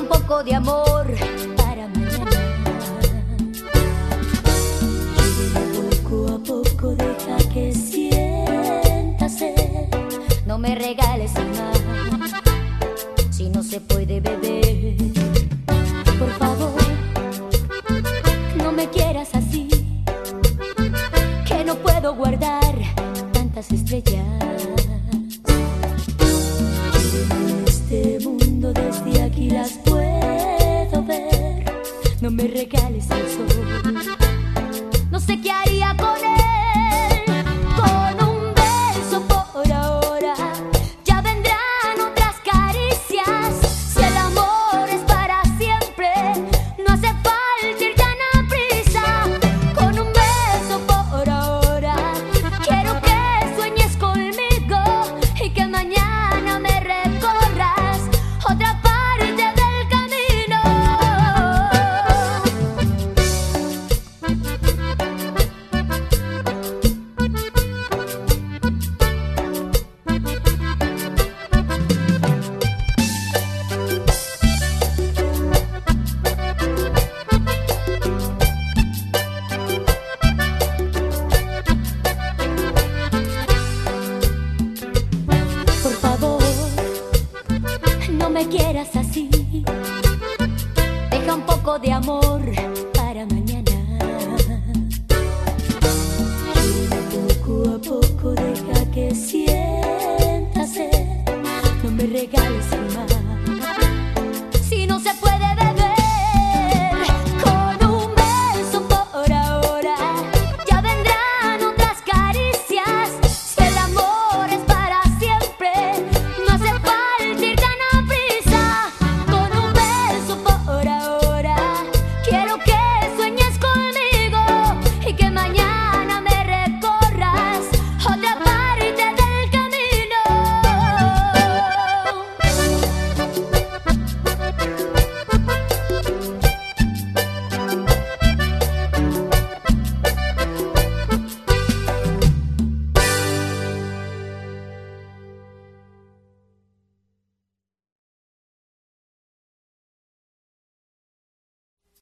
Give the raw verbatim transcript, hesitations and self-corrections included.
poco de amor para mañana. Poco a poco deja que sienta sed. No me regales más si no se puede beber. Por favor, no me quieras así, que no puedo guardar tantas estrellas. En este mundo desde aquí las puedo ver. No me regales el sol, no sé qué haría con él. Con un beso por ahora, ya vendrán otras caricias. Si el amor es para siempre, no hace falta ir tan a prisa. Con un beso por ahora, quiero que sueñes conmigo y que mañana me recorras otra parte del camino. Por favor, no me quieras así, deja un poco de amor para mañana. Poco a poco deja que sienta sed. No me regales el mar si no se puede